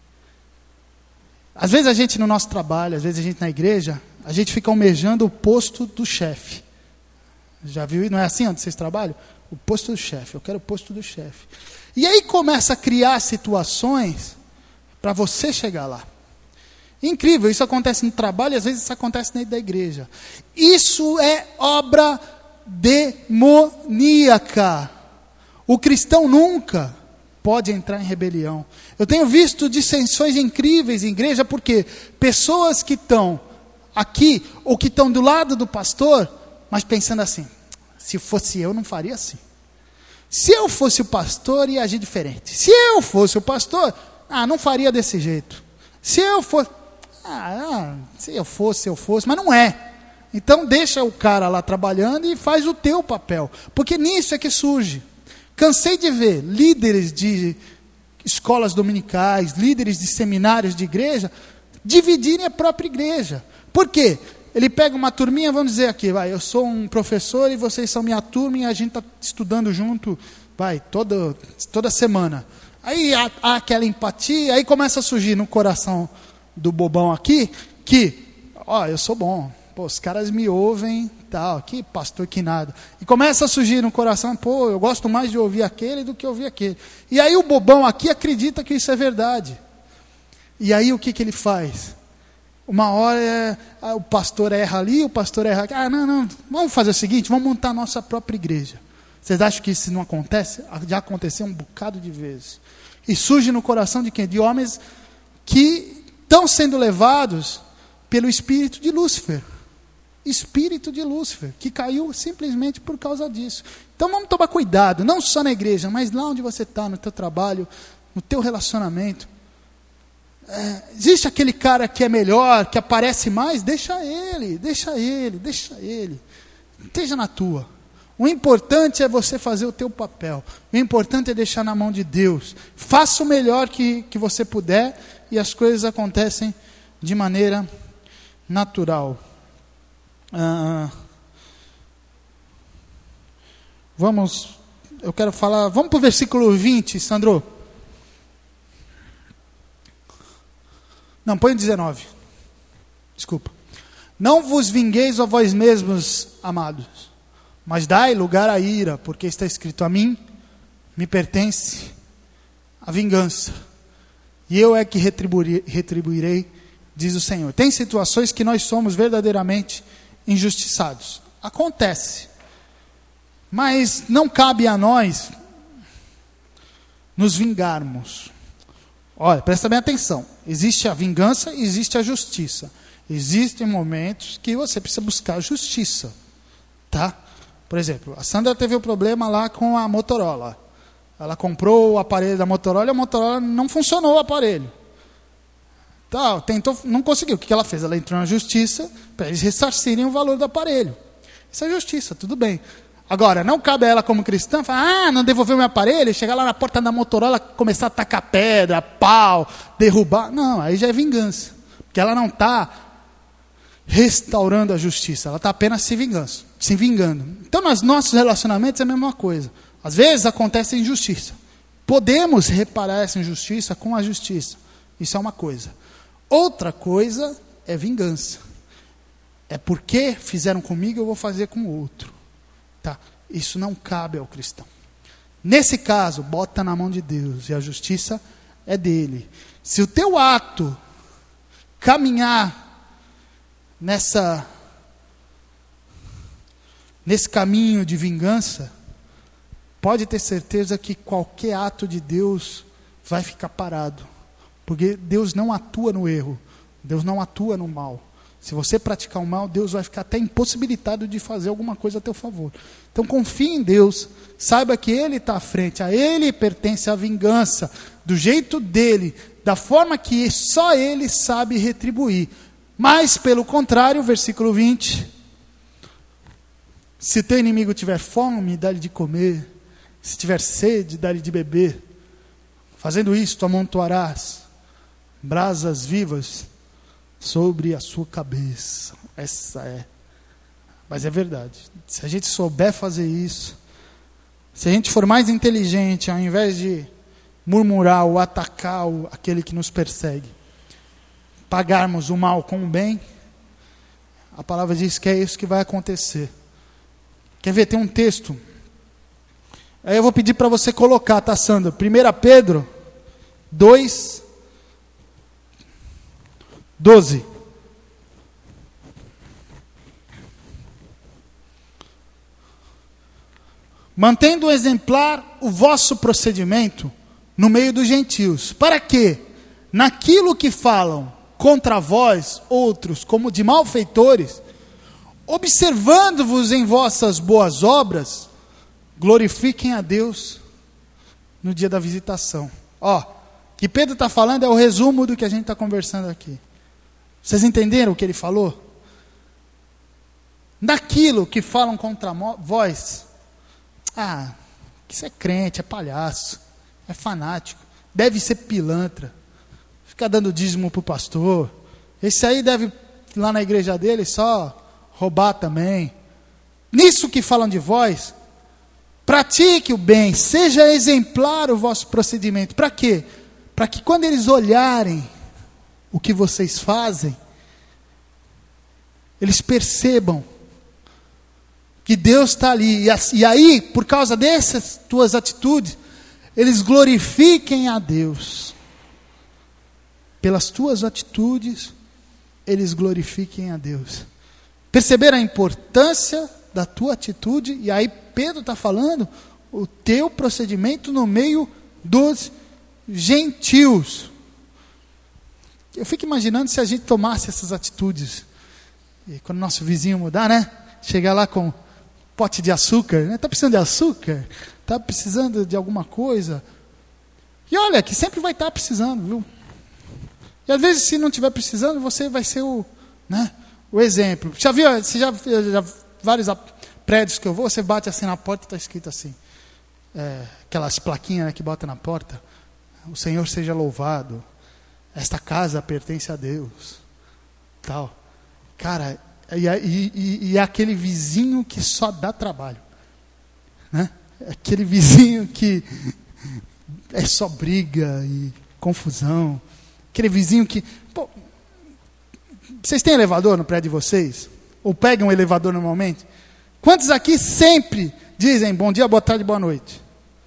Às vezes a gente no nosso trabalho, às vezes a gente na igreja, a gente fica almejando o posto do chefe. Já viu? Não é assim onde vocês trabalham? O posto do chefe, eu quero o posto do chefe. E aí começa a criar situações para você chegar lá. Incrível, isso acontece no trabalho e às vezes isso acontece dentro da igreja. Isso é obra demoníaca. O cristão nunca pode entrar em rebelião. Eu tenho visto dissensões incríveis em igreja, porque pessoas que estão aqui, ou que estão do lado do pastor, mas pensando assim, se fosse eu, não faria assim. Se eu fosse o pastor, ia agir diferente. Se eu fosse o pastor, não faria desse jeito. Se eu fosse, mas não é. Então deixa o cara lá trabalhando e faz o teu papel. Porque nisso é que surge. Cansei de ver líderes escolas dominicais, líderes de seminários de igreja, dividirem a própria igreja. Por quê? Ele pega uma turminha, vamos dizer aqui, eu sou um professor e vocês são minha turma e a gente está estudando junto, toda semana. Aí há aquela empatia, aí começa a surgir no coração do bobão aqui, que, eu sou bom, os caras me ouvem, tal, que pastor que nada. E começa a surgir no coração, eu gosto mais de ouvir aquele do que ouvir aquele. E aí o bobão aqui acredita que isso é verdade. E aí o que ele faz? Uma hora o pastor erra ali, o pastor erra aqui. Não, vamos fazer o seguinte, vamos montar a nossa própria igreja. Vocês acham que isso não acontece? Já aconteceu um bocado de vezes. E surge no coração de quem? De homens que estão sendo levados pelo espírito de Lúcifer. Espírito de Lúcifer, que caiu simplesmente por causa disso. Então vamos tomar cuidado, não só na igreja, mas lá onde você está, no teu trabalho, no teu relacionamento. Existe aquele cara que é melhor, que aparece mais, deixa ele. Esteja na tua. O importante é você fazer o teu papel. O importante é deixar na mão de Deus. Faça o melhor que você puder e as coisas acontecem de maneira natural. Vamos para o versículo 20, Sandro. Não, põe o 19. Desculpa. Não vos vingueis a vós mesmos, amados, mas dai lugar à ira, porque está escrito: a mim me pertence a vingança, e eu é que retribuirei, diz o Senhor. Tem situações que nós somos verdadeiramente injustiçados. Acontece. Mas não cabe a nós nos vingarmos. Olha, presta bem atenção. Existe a vingança e existe a justiça. Existem momentos que você precisa buscar justiça. Tá? Por exemplo, a Sandra teve um problema lá com a Motorola. Ela comprou o aparelho da Motorola e a Motorola não funcionou o aparelho. Tentou, não conseguiu. O que ela fez? Ela entrou na justiça para eles ressarcirem o valor do aparelho. Isso é justiça, tudo bem. Agora, não cabe a ela como cristã falar: não devolveu meu aparelho, chegar lá na porta da Motorola, começar a tacar pedra, pau, derrubar. Não, aí já é vingança. Porque ela não está restaurando a justiça, ela está apenas se vingando. Então, nos nossos relacionamentos é a mesma coisa. Às vezes acontece injustiça. Podemos reparar essa injustiça com a justiça. Isso é uma coisa. Outra coisa é vingança. É porque fizeram comigo, eu vou fazer com o outro. Tá? Isso não cabe ao cristão. Nesse caso, bota na mão de Deus e a justiça é dele. Se o teu ato caminhar nesse caminho de vingança, pode ter certeza que qualquer ato de Deus vai ficar parado. Porque Deus não atua no erro. Deus não atua no mal. Se você praticar o mal, Deus vai ficar até impossibilitado de fazer alguma coisa a teu favor. Então confie em Deus, saiba que Ele está à frente, a Ele pertence a vingança, do jeito dEle, da forma que só Ele sabe retribuir. Mas, pelo contrário, versículo 20, se teu inimigo tiver fome, dá-lhe de comer, se tiver sede, dá-lhe de beber. Fazendo isto, amontoarás brasas vivas sobre a sua cabeça. Essa é. Mas é verdade. Se a gente souber fazer isso, se a gente for mais inteligente, ao invés de murmurar ou atacar aquele que nos persegue, pagarmos o mal com o bem, a palavra diz que é isso que vai acontecer. Quer ver? Tem um texto. Aí eu vou pedir para você colocar, tá, Sandra? 1 Pedro 2, 12. Mantendo exemplar o vosso procedimento no meio dos gentios, para que, naquilo que falam contra vós, outros, como de malfeitores, observando-vos em vossas boas obras, glorifiquem a Deus no dia da visitação. O que Pedro está falando é o resumo do que a gente está conversando aqui. Vocês entenderam o que ele falou? Naquilo que falam contra vós, isso é crente, é palhaço, é fanático. deve ser pilantra, fica dando dízimo para o pastor. Esse aí deve, lá na igreja dele, só roubar também. Nisso que falam de vós, pratique o bem, seja exemplar o vosso procedimento. Para quê? Para que quando eles olharem o que vocês fazem, eles percebam que Deus está ali. E aí, por causa dessas tuas atitudes, eles glorifiquem a Deus. Pelas tuas atitudes, eles glorifiquem a Deus. Perceberam a importância da tua atitude? E aí Pedro está falando o teu procedimento no meio dos gentios. Eu fico imaginando se a gente tomasse essas atitudes. E quando nosso vizinho mudar, né? Chegar lá com um pote de açúcar, né? Está precisando de açúcar? Está precisando de alguma coisa? E olha, que sempre vai estar precisando, viu? E às vezes, se não estiver precisando, você vai ser o exemplo. Já viu, vários prédios que eu vou, você bate assim na porta e está escrito assim, aquelas plaquinhas, né, que bota na porta: o Senhor seja louvado, esta casa pertence a Deus, tal. Cara, e aquele vizinho que só dá trabalho, né? Aquele vizinho que é só briga e confusão. Aquele vizinho que... Pô, vocês têm elevador no prédio de vocês? Ou pegam um elevador normalmente? Quantos aqui sempre dizem bom dia, boa tarde, boa noite?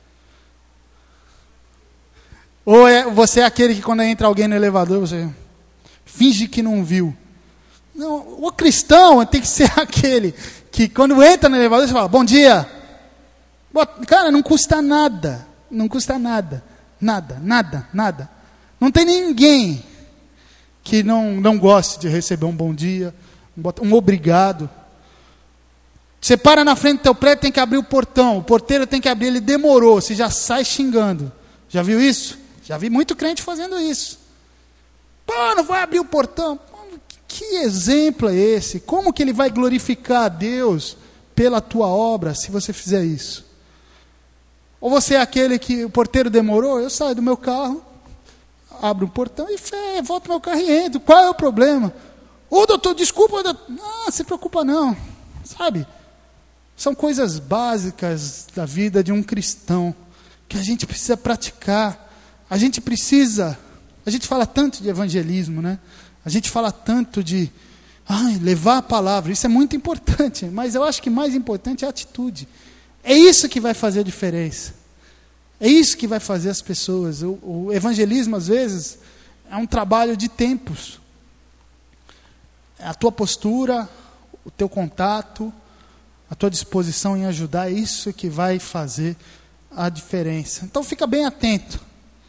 Ou você é aquele que quando entra alguém no elevador, você finge que não viu? Não, o cristão tem que ser aquele que quando entra no elevador, você fala, bom dia. Cara, não custa nada. Não custa nada. Nada. Não tem ninguém que não goste de receber um bom dia, um obrigado. Você para na frente do teu prédio, tem que abrir o portão. O porteiro tem que abrir, ele demorou. Você já sai xingando. Já viu isso? Já vi muito crente fazendo isso. Pô, não vai abrir o portão. Que exemplo é esse? Como que ele vai glorificar a Deus pela tua obra se você fizer isso? Ou você é aquele que o porteiro demorou, eu saio do meu carro, abro o portão e volto ao meu carro e entro. Qual é o problema? Ô doutor, desculpa, doutor. Não se preocupa não. Sabe? São coisas básicas da vida de um cristão que a gente precisa praticar. A gente fala tanto de evangelismo, né? A gente fala tanto de levar a palavra. Isso é muito importante, mas eu acho que mais importante é a atitude. É isso que vai fazer a diferença. É isso que vai fazer as pessoas. O evangelismo, às vezes, é um trabalho de tempos. É a tua postura, o teu contato, a tua disposição em ajudar, é isso que vai fazer a diferença. Então fica bem atento.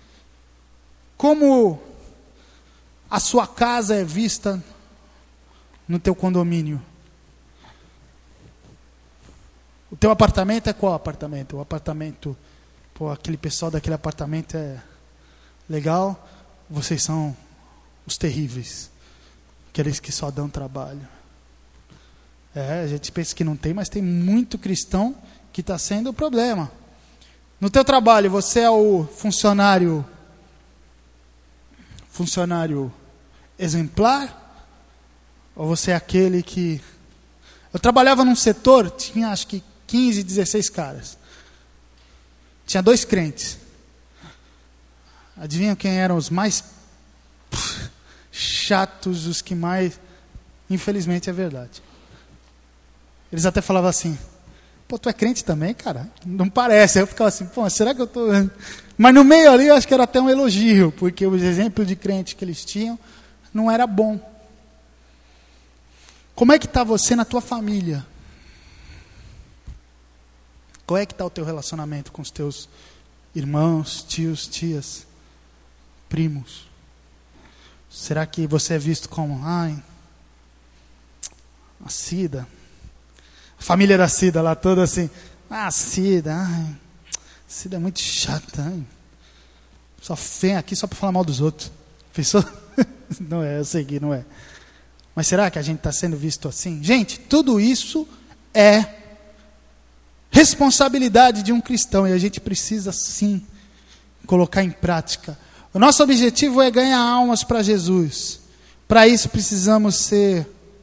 Como a sua casa é vista no teu condomínio? O teu apartamento é qual apartamento? O apartamento, aquele pessoal daquele apartamento é legal, vocês são os terríveis, aqueles que só dão trabalho. A gente pensa que não tem, mas tem muito cristão que está sendo o problema. No teu trabalho, você é o funcionário exemplar? Ou você é aquele que... Eu trabalhava num setor, tinha acho que 15, 16 caras. Tinha 2 crentes. Adivinham quem eram os mais chatos, os que mais... Infelizmente é verdade. Eles até falavam assim, tu é crente também, cara? Não parece. Aí eu ficava assim, será que eu estou... Mas no meio ali eu acho que era até um elogio, porque os exemplos de crente que eles tinham não era bom. Como é que está você na tua família? Qual é que está o teu relacionamento com os teus irmãos, tios, tias, primos? Será que você é visto como, a Cida? A família da Cida lá toda assim, Cida, Cida é muito chata, só vem aqui só para falar mal dos outros. Pensou? Não é, eu sei que não é. Mas será que a gente está sendo visto assim? Gente, tudo isso é responsabilidade de um cristão. E a gente precisa, sim, colocar em prática. O nosso objetivo é ganhar almas para Jesus. Para isso precisamos ser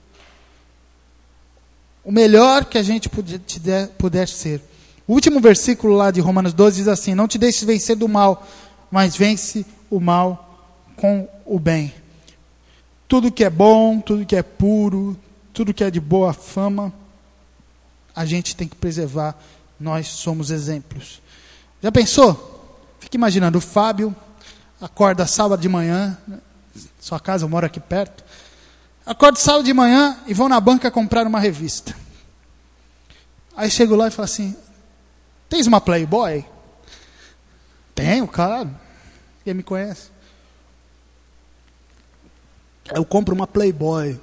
o melhor que a gente puder ser. O último versículo lá de Romanos 12 diz assim: não te deixes vencer do mal, mas vence o mal com o bem. Tudo que é bom, tudo que é puro, tudo que é de boa fama, a gente tem que preservar. Nós somos exemplos. Já pensou? Fica imaginando, o Fábio acorda sábado de manhã, sua casa, eu moro aqui perto, acorda sábado de manhã e vão na banca comprar uma revista. Aí chego lá e falo assim: tens uma Playboy? Tenho, claro. Quem me conhece? Eu compro uma Playboy.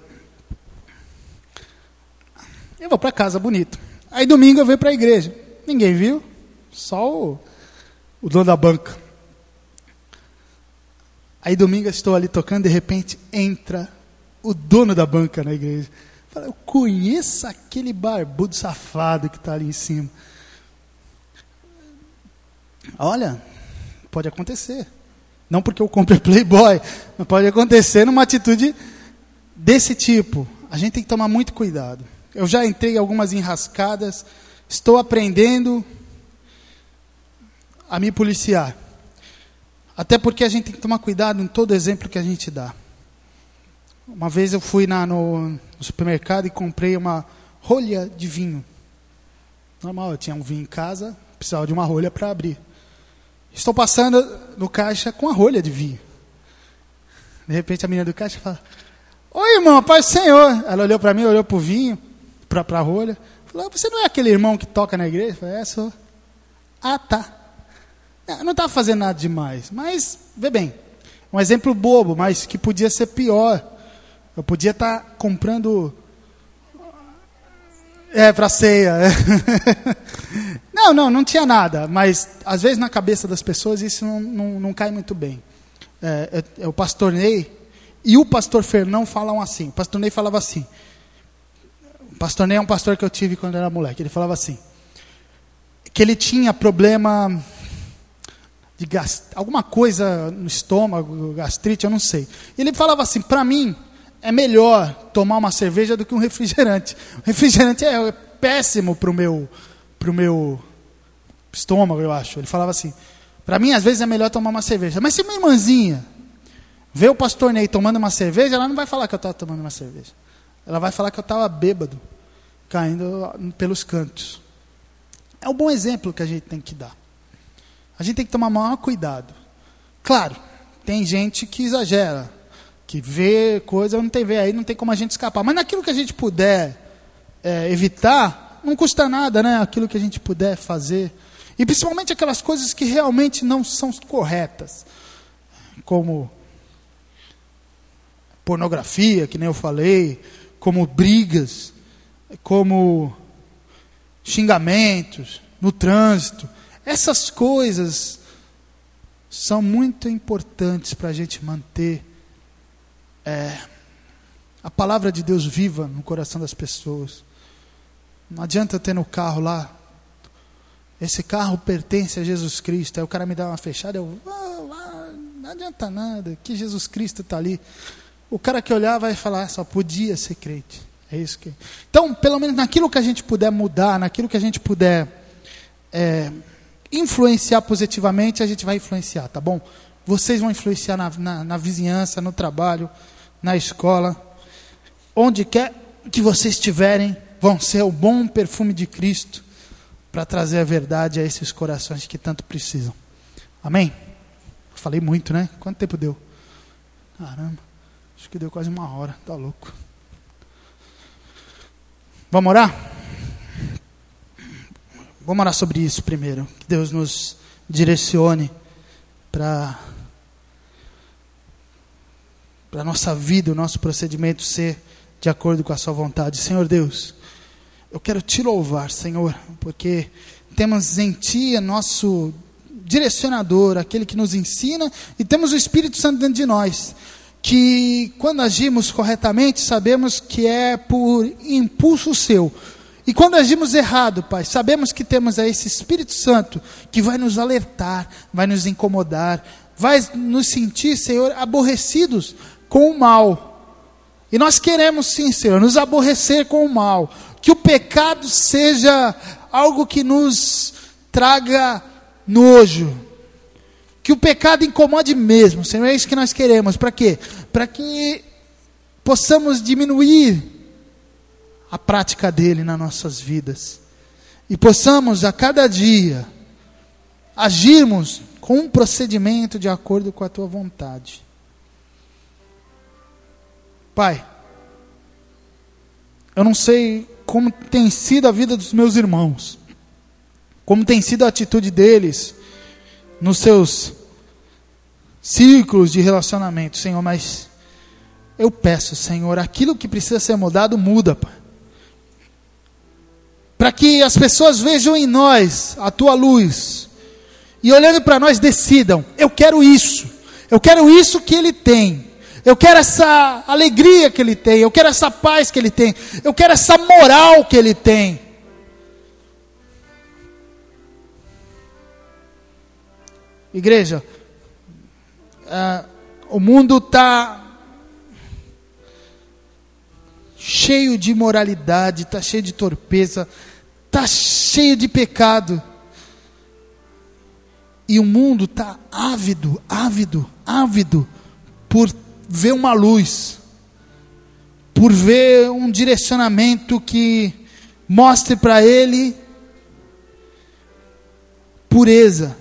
Eu vou para casa, bonito. Aí domingo eu venho para a igreja. Ninguém viu, só o dono da banca. Aí domingo eu estou ali tocando, de repente entra o dono da banca na igreja. Fala: eu conheço aquele barbudo safado que está ali em cima. Olha, pode acontecer. Não porque eu compre Playboy, mas pode acontecer numa atitude desse tipo. A gente tem que tomar muito cuidado. Eu já entrei em algumas enrascadas, estou aprendendo a me policiar. Até porque a gente tem que tomar cuidado em todo exemplo que a gente dá. Uma vez eu fui no supermercado e comprei uma rolha de vinho. Normal, eu tinha um vinho em casa, precisava de uma rolha para abrir. Estou passando no caixa com a rolha de vinho. De repente a menina do caixa fala: oi, irmão, paz do Senhor. Ela olhou para mim, olhou para o vinho, para a rolha. Falou: você não é aquele irmão que toca na igreja? Eu falei: sou. Ah, tá. Eu não estava fazendo nada demais. Mas, vê bem, um exemplo bobo, mas que podia ser pior. Eu podia estar comprando... para ceia. Não tinha nada. Mas, às vezes, na cabeça das pessoas, isso não cai muito bem. O pastor Ney e o pastor Fernão falam assim. O pastor Ney falava assim. O pastor Ney é um pastor que eu tive quando era moleque. Ele falava assim, que ele tinha problema de alguma coisa no estômago, gastrite, eu não sei. Ele falava assim: para mim, é melhor tomar uma cerveja do que um refrigerante. O refrigerante é péssimo para o meu estômago, eu acho. Ele falava assim: para mim, às vezes, é melhor tomar uma cerveja. Mas se minha irmãzinha vê o pastor Ney tomando uma cerveja, ela não vai falar que eu estava tomando uma cerveja. Ela vai falar que eu estava bêbado, caindo pelos cantos. É um bom exemplo que a gente tem que dar. A gente tem que tomar maior cuidado. Claro, tem gente que exagera, que vê coisa, não tem ver, aí não tem como a gente escapar. Mas naquilo que a gente puder evitar, não custa nada, né? Aquilo que a gente puder fazer. E principalmente aquelas coisas que realmente não são corretas. Como pornografia, que nem eu falei, como brigas, como xingamentos no trânsito. Essas coisas são muito importantes para a gente manter a palavra de Deus viva no coração das pessoas. Não adianta eu ter no carro lá: esse carro pertence a Jesus Cristo. Aí o cara me dá uma fechada, não adianta nada, que Jesus Cristo está ali. O cara que olhar vai falar: só podia ser crente. É isso que... Então, pelo menos naquilo que a gente puder mudar, naquilo que a gente puder influenciar positivamente, a gente vai influenciar, tá bom? Vocês vão influenciar na vizinhança, no trabalho, na escola. Onde quer que vocês estiverem, vão ser o bom perfume de Cristo para trazer a verdade a esses corações que tanto precisam. Amém? Falei muito, né? Quanto tempo deu? Caramba, acho que deu quase 1 hora, tá louco. Vamos orar? Vamos orar sobre isso primeiro. Que Deus nos direcione para a nossa vida, o nosso procedimento ser de acordo com a sua vontade. Senhor Deus, eu quero te louvar, Senhor, porque temos em Ti nosso direcionador, aquele que nos ensina, e temos o Espírito Santo dentro de nós, que quando agimos corretamente, sabemos que é por impulso seu. E quando agimos errado, Pai, sabemos que temos aí esse Espírito Santo que vai nos alertar, vai nos incomodar, vai nos sentir, Senhor, aborrecidos com o mal. E nós queremos sim, Senhor, nos aborrecer com o mal. Que o pecado seja algo que nos traga nojo. Que o pecado incomode mesmo, Senhor. É isso que nós queremos. Para quê? Para que possamos diminuir a prática dele nas nossas vidas. E possamos a cada dia agirmos com um procedimento de acordo com a tua vontade. Pai, eu não sei como tem sido a vida dos meus irmãos, como tem sido a atitude deles nos seus círculos de relacionamento, Senhor, mas eu peço, Senhor, aquilo que precisa ser mudado, muda, Pai. Para que as pessoas vejam em nós a tua luz, e olhando para nós decidam, eu quero isso que ele tem, eu quero essa alegria que ele tem, eu quero essa paz que ele tem, eu quero essa moral que ele tem. Igreja, o mundo está cheio de imoralidade, está cheio de torpeza, está cheio de pecado. E o mundo está ávido por ver uma luz, por ver um direcionamento que mostre para ele pureza.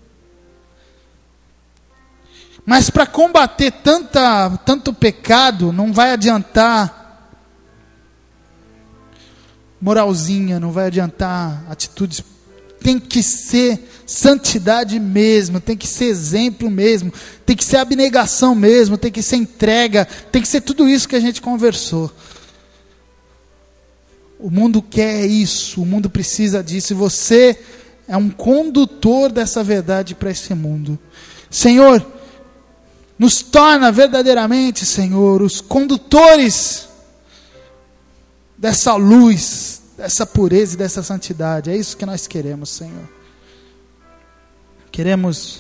Mas para combater tanto pecado, não vai adiantar moralzinha, não vai adiantar atitudes. Tem que ser santidade mesmo, tem que ser exemplo mesmo, tem que ser abnegação mesmo, tem que ser entrega, tem que ser tudo isso que a gente conversou. O mundo quer isso, o mundo precisa disso, e você é um condutor dessa verdade para esse mundo. Senhor, nos torna verdadeiramente, Senhor, os condutores dessa luz, dessa pureza e dessa santidade. É isso que nós queremos, Senhor. Queremos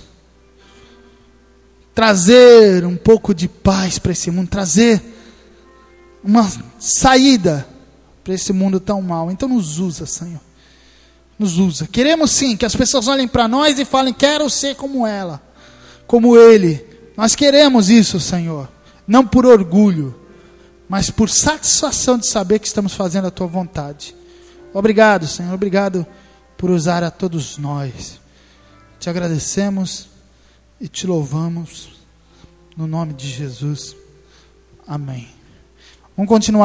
trazer um pouco de paz para esse mundo, trazer uma saída para esse mundo tão mau. Então nos usa, Senhor. Nos usa. Queremos sim que as pessoas olhem para nós e falem, quero ser como ela, como ele. Nós queremos isso, Senhor. Não por orgulho, mas por satisfação de saber que estamos fazendo a tua vontade. Obrigado, Senhor. Obrigado por usar a todos nós. Te agradecemos e te louvamos no nome de Jesus. Amém. Vamos continuar.